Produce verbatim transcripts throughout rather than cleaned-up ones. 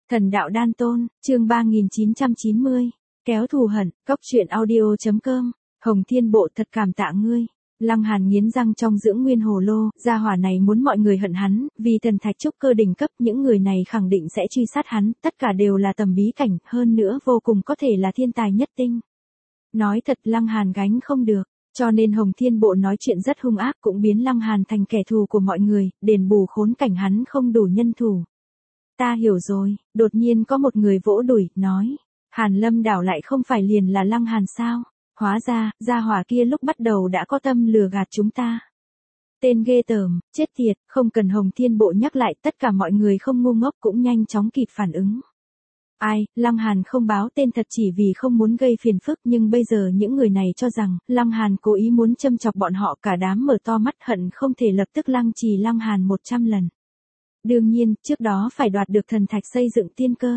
Thần đạo đan tôn, chương ba nghìn chín trăm chín mươi. Kéo thù hận, cóc truyện audio.com. Hồng Thiên Bộ thật cảm tạ ngươi. Lăng Hàn nghiến răng trong dưỡng nguyên hồ lô, gia hỏa này muốn mọi người hận hắn, vì thần thạch trúc cơ đỉnh cấp, những người này khẳng định sẽ truy sát hắn, tất cả đều là tầm bí cảnh, hơn nữa vô cùng có thể là thiên tài nhất tinh. Nói thật Lăng Hàn gánh không được, cho nên Hồng Thiên Bộ nói chuyện rất hung ác, cũng biến Lăng Hàn thành kẻ thù của mọi người, đền bù khốn cảnh hắn không đủ nhân thủ. Ta hiểu rồi, đột nhiên có một người vỗ đùi, nói, Hàn Lâm đảo lại không phải liền là Lăng Hàn sao? Hóa ra, gia hỏa kia lúc bắt đầu đã có tâm lừa gạt chúng ta. Tên ghê tởm, chết tiệt, không cần Hồng Thiên Bộ nhắc lại, tất cả mọi người không ngu ngốc cũng nhanh chóng kịp phản ứng. Ai, Lăng Hàn không báo tên thật chỉ vì không muốn gây phiền phức, nhưng bây giờ những người này cho rằng, Lăng Hàn cố ý muốn châm chọc bọn họ, cả đám mở to mắt hận không thể lập tức lăng trì Lăng Hàn một trăm lần. Đương nhiên, trước đó phải đoạt được thần thạch xây dựng tiên cơ.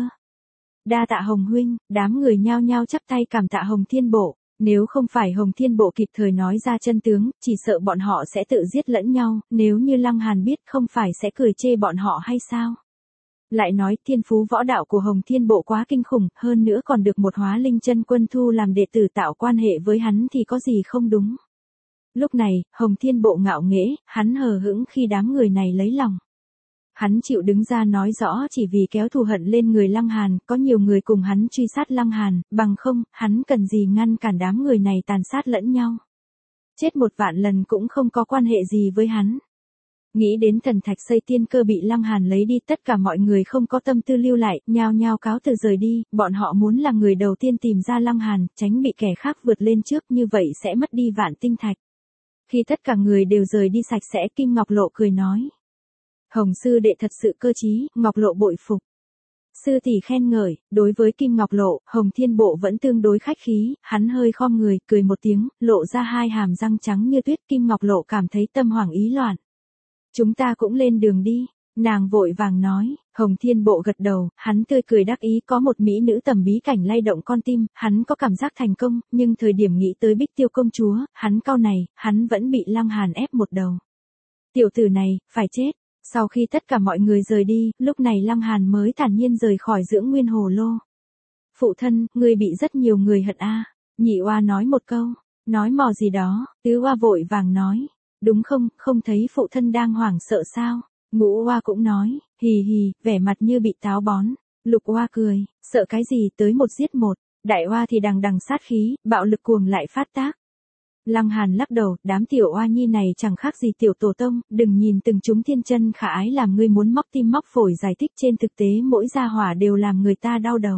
Đa tạ Hồng huynh, đám người nhao nhao chắp tay cảm tạ Hồng Thiên Bộ. Nếu không phải Hồng Thiên Bộ kịp thời nói ra chân tướng, chỉ sợ bọn họ sẽ tự giết lẫn nhau, nếu như Lăng Hàn biết không phải sẽ cười chê bọn họ hay sao? Lại nói thiên phú võ đạo của Hồng Thiên Bộ quá kinh khủng, hơn nữa còn được một hóa linh chân quân thu làm đệ tử tạo quan hệ với hắn thì có gì không đúng. Lúc này, Hồng Thiên Bộ ngạo nghễ, hắn hờ hững khi đám người này lấy lòng. Hắn chịu đứng ra nói rõ chỉ vì kéo thù hận lên người Lăng Hàn, có nhiều người cùng hắn truy sát Lăng Hàn, bằng không, hắn cần gì ngăn cản đám người này tàn sát lẫn nhau. Chết một vạn lần cũng không có quan hệ gì với hắn. Nghĩ đến thần thạch xây tiên cơ bị Lăng Hàn lấy đi, tất cả mọi người không có tâm tư lưu lại, nhao nhao cáo từ rời đi, bọn họ muốn là người đầu tiên tìm ra Lăng Hàn, tránh bị kẻ khác vượt lên trước, như vậy sẽ mất đi vạn tinh thạch. Khi tất cả người đều rời đi sạch sẽ, Kim Ngọc Lộ cười nói. Hồng sư đệ thật sự cơ trí, Ngọc Lộ bội phục. Sư tỷ khen ngợi, đối với Kim Ngọc Lộ, Hồng Thiên Bộ vẫn tương đối khách khí, hắn hơi khom người, cười một tiếng, lộ ra hai hàm răng trắng như tuyết. Kim Ngọc Lộ cảm thấy tâm hoảng ý loạn. Chúng ta cũng lên đường đi, nàng vội vàng nói. Hồng Thiên Bộ gật đầu, hắn tươi cười đắc ý, có một mỹ nữ tầm bí cảnh lay động con tim, hắn có cảm giác thành công, nhưng thời điểm nghĩ tới Bích Tiêu công chúa, hắn cau này, hắn vẫn bị Lăng Hàn ép một đầu. Tiểu tử này, phải chết. Sau khi tất cả mọi người rời đi, lúc này Lăng Hàn mới thản nhiên rời khỏi dưỡng nguyên hồ lô. Phụ thân, ngươi bị rất nhiều người hận a. À. Nhị oa nói một câu, nói mò gì đó, tứ oa vội vàng nói, đúng không, không thấy phụ thân đang hoảng sợ sao? Ngũ oa cũng nói, hì hì, vẻ mặt như bị táo bón. Lục oa cười, sợ cái gì, tới một giết một. Đại oa thì đằng đằng sát khí, bạo lực cuồng lại phát tác. Lăng Hàn lắc đầu, đám tiểu oa nhi này chẳng khác gì tiểu tổ tông, đừng nhìn từng chúng thiên chân khả ái làm ngươi muốn móc tim móc phổi, giải thích trên thực tế mỗi gia hỏa đều làm người ta đau đầu.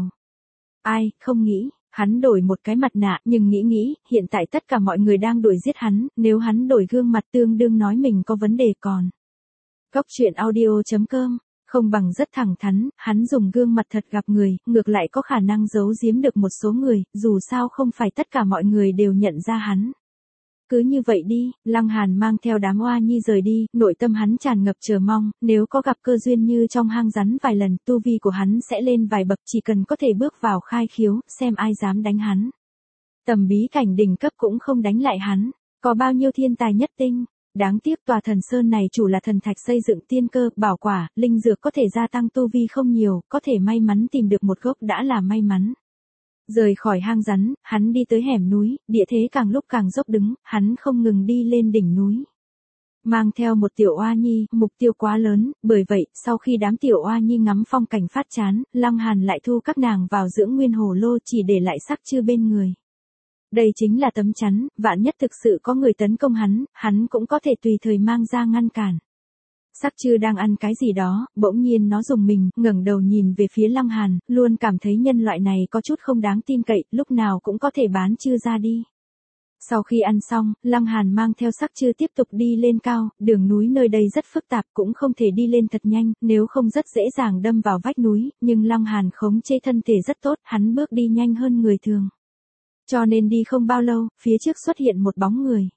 Ai, không nghĩ, hắn đổi một cái mặt nạ, nhưng nghĩ nghĩ, hiện tại tất cả mọi người đang đuổi giết hắn, nếu hắn đổi gương mặt tương đương nói mình có vấn đề còn. Cóc truyện audio.com, không bằng rất thẳng thắn, hắn dùng gương mặt thật gặp người, ngược lại có khả năng giấu giếm được một số người, dù sao không phải tất cả mọi người đều nhận ra hắn. Cứ như vậy đi, Lăng Hàn mang theo đám oa nhi rời đi, nội tâm hắn tràn ngập chờ mong, nếu có gặp cơ duyên như trong hang rắn vài lần, tu vi của hắn sẽ lên vài bậc, chỉ cần có thể bước vào khai khiếu, xem ai dám đánh hắn. Tầm bí cảnh đỉnh cấp cũng không đánh lại hắn, có bao nhiêu thiên tài nhất tinh. Đáng tiếc tòa thần sơn này chủ là thần thạch xây dựng tiên cơ, bảo quả, linh dược có thể gia tăng tu vi không nhiều, có thể may mắn tìm được một gốc đã là may mắn. Rời khỏi hang rắn, hắn đi tới hẻm núi, địa thế càng lúc càng dốc đứng, hắn không ngừng đi lên đỉnh núi. Mang theo một tiểu oa nhi, mục tiêu quá lớn, bởi vậy, sau khi đám tiểu oa nhi ngắm phong cảnh phát chán, Lăng Hàn lại thu các nàng vào dưỡng nguyên hồ lô, chỉ để lại sắc chư bên người. Đây chính là tấm chắn, vạn nhất thực sự có người tấn công hắn, hắn cũng có thể tùy thời mang ra ngăn cản. Sắc chư đang ăn cái gì đó, bỗng nhiên nó rùng mình, ngẩng đầu nhìn về phía Lăng Hàn, luôn cảm thấy nhân loại này có chút không đáng tin cậy, lúc nào cũng có thể bán chư ra đi. Sau khi ăn xong, Lăng Hàn mang theo sắc chư tiếp tục đi lên cao, đường núi nơi đây rất phức tạp, cũng không thể đi lên thật nhanh, nếu không rất dễ dàng đâm vào vách núi, nhưng Lăng Hàn khống chế thân thể rất tốt, hắn bước đi nhanh hơn người thường. Cho nên đi không bao lâu, phía trước xuất hiện một bóng người.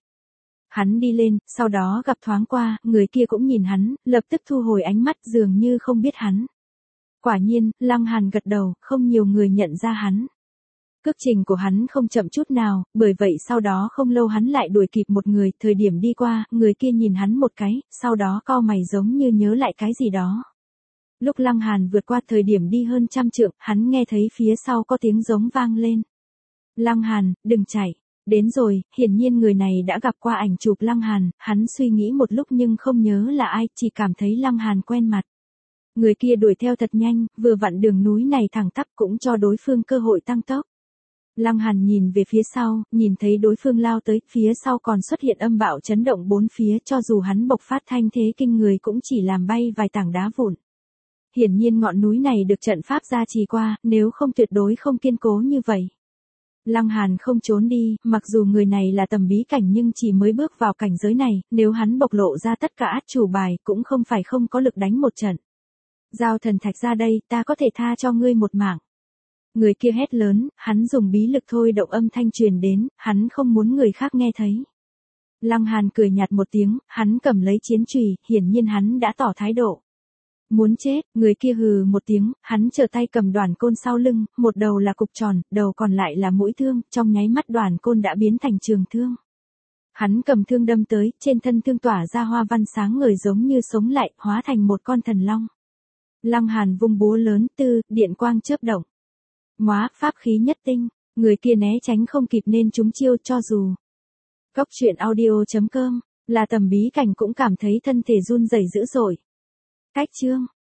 Hắn đi lên, sau đó gặp thoáng qua, người kia cũng nhìn hắn, lập tức thu hồi ánh mắt dường như không biết hắn. Quả nhiên, Lăng Hàn gật đầu, không nhiều người nhận ra hắn. Cước trình của hắn không chậm chút nào, bởi vậy sau đó không lâu hắn lại đuổi kịp một người, thời điểm đi qua, người kia nhìn hắn một cái, sau đó cau mày giống như nhớ lại cái gì đó. Lúc Lăng Hàn vượt qua thời điểm đi hơn trăm trượng, hắn nghe thấy phía sau có tiếng giống vang lên. Lăng Hàn, đừng chạy. Đến rồi, hiển nhiên người này đã gặp qua ảnh chụp Lăng Hàn, hắn suy nghĩ một lúc nhưng không nhớ là ai, chỉ cảm thấy Lăng Hàn quen mặt. Người kia đuổi theo thật nhanh, vừa vặn đường núi này thẳng tắp cũng cho đối phương cơ hội tăng tốc. Lăng Hàn nhìn về phía sau, nhìn thấy đối phương lao tới, phía sau còn xuất hiện âm bạo chấn động bốn phía, cho dù hắn bộc phát thanh thế kinh người cũng chỉ làm bay vài tảng đá vụn. Hiển nhiên ngọn núi này được trận pháp gia trì qua, nếu không tuyệt đối không kiên cố như vậy. Lăng Hàn không trốn đi, mặc dù người này là tầm bí cảnh nhưng chỉ mới bước vào cảnh giới này, nếu hắn bộc lộ ra tất cả át chủ bài cũng không phải không có lực đánh một trận. Giao thần thạch ra đây, ta có thể tha cho ngươi một mạng. Người kia hét lớn, hắn dùng bí lực thôi động âm thanh truyền đến, hắn không muốn người khác nghe thấy. Lăng Hàn cười nhạt một tiếng, hắn cầm lấy chiến chùy, hiển nhiên hắn đã tỏ thái độ. Muốn chết, người kia hừ một tiếng, hắn trở tay cầm đoản côn sau lưng, một đầu là cục tròn, đầu còn lại là mũi thương, trong nháy mắt đoản côn đã biến thành trường thương. Hắn cầm thương đâm tới, trên thân thương tỏa ra hoa văn sáng ngời giống như sống lại, hóa thành một con thần long. Lăng Hàn vung búa lớn, tư, điện quang chớp động. Móa, pháp khí nhất tinh, người kia né tránh không kịp nên trúng chiêu cho dù. Cốc truyện audio chấm com, là tầm bí cảnh cũng cảm thấy thân thể run rẩy dữ dội. Cách chương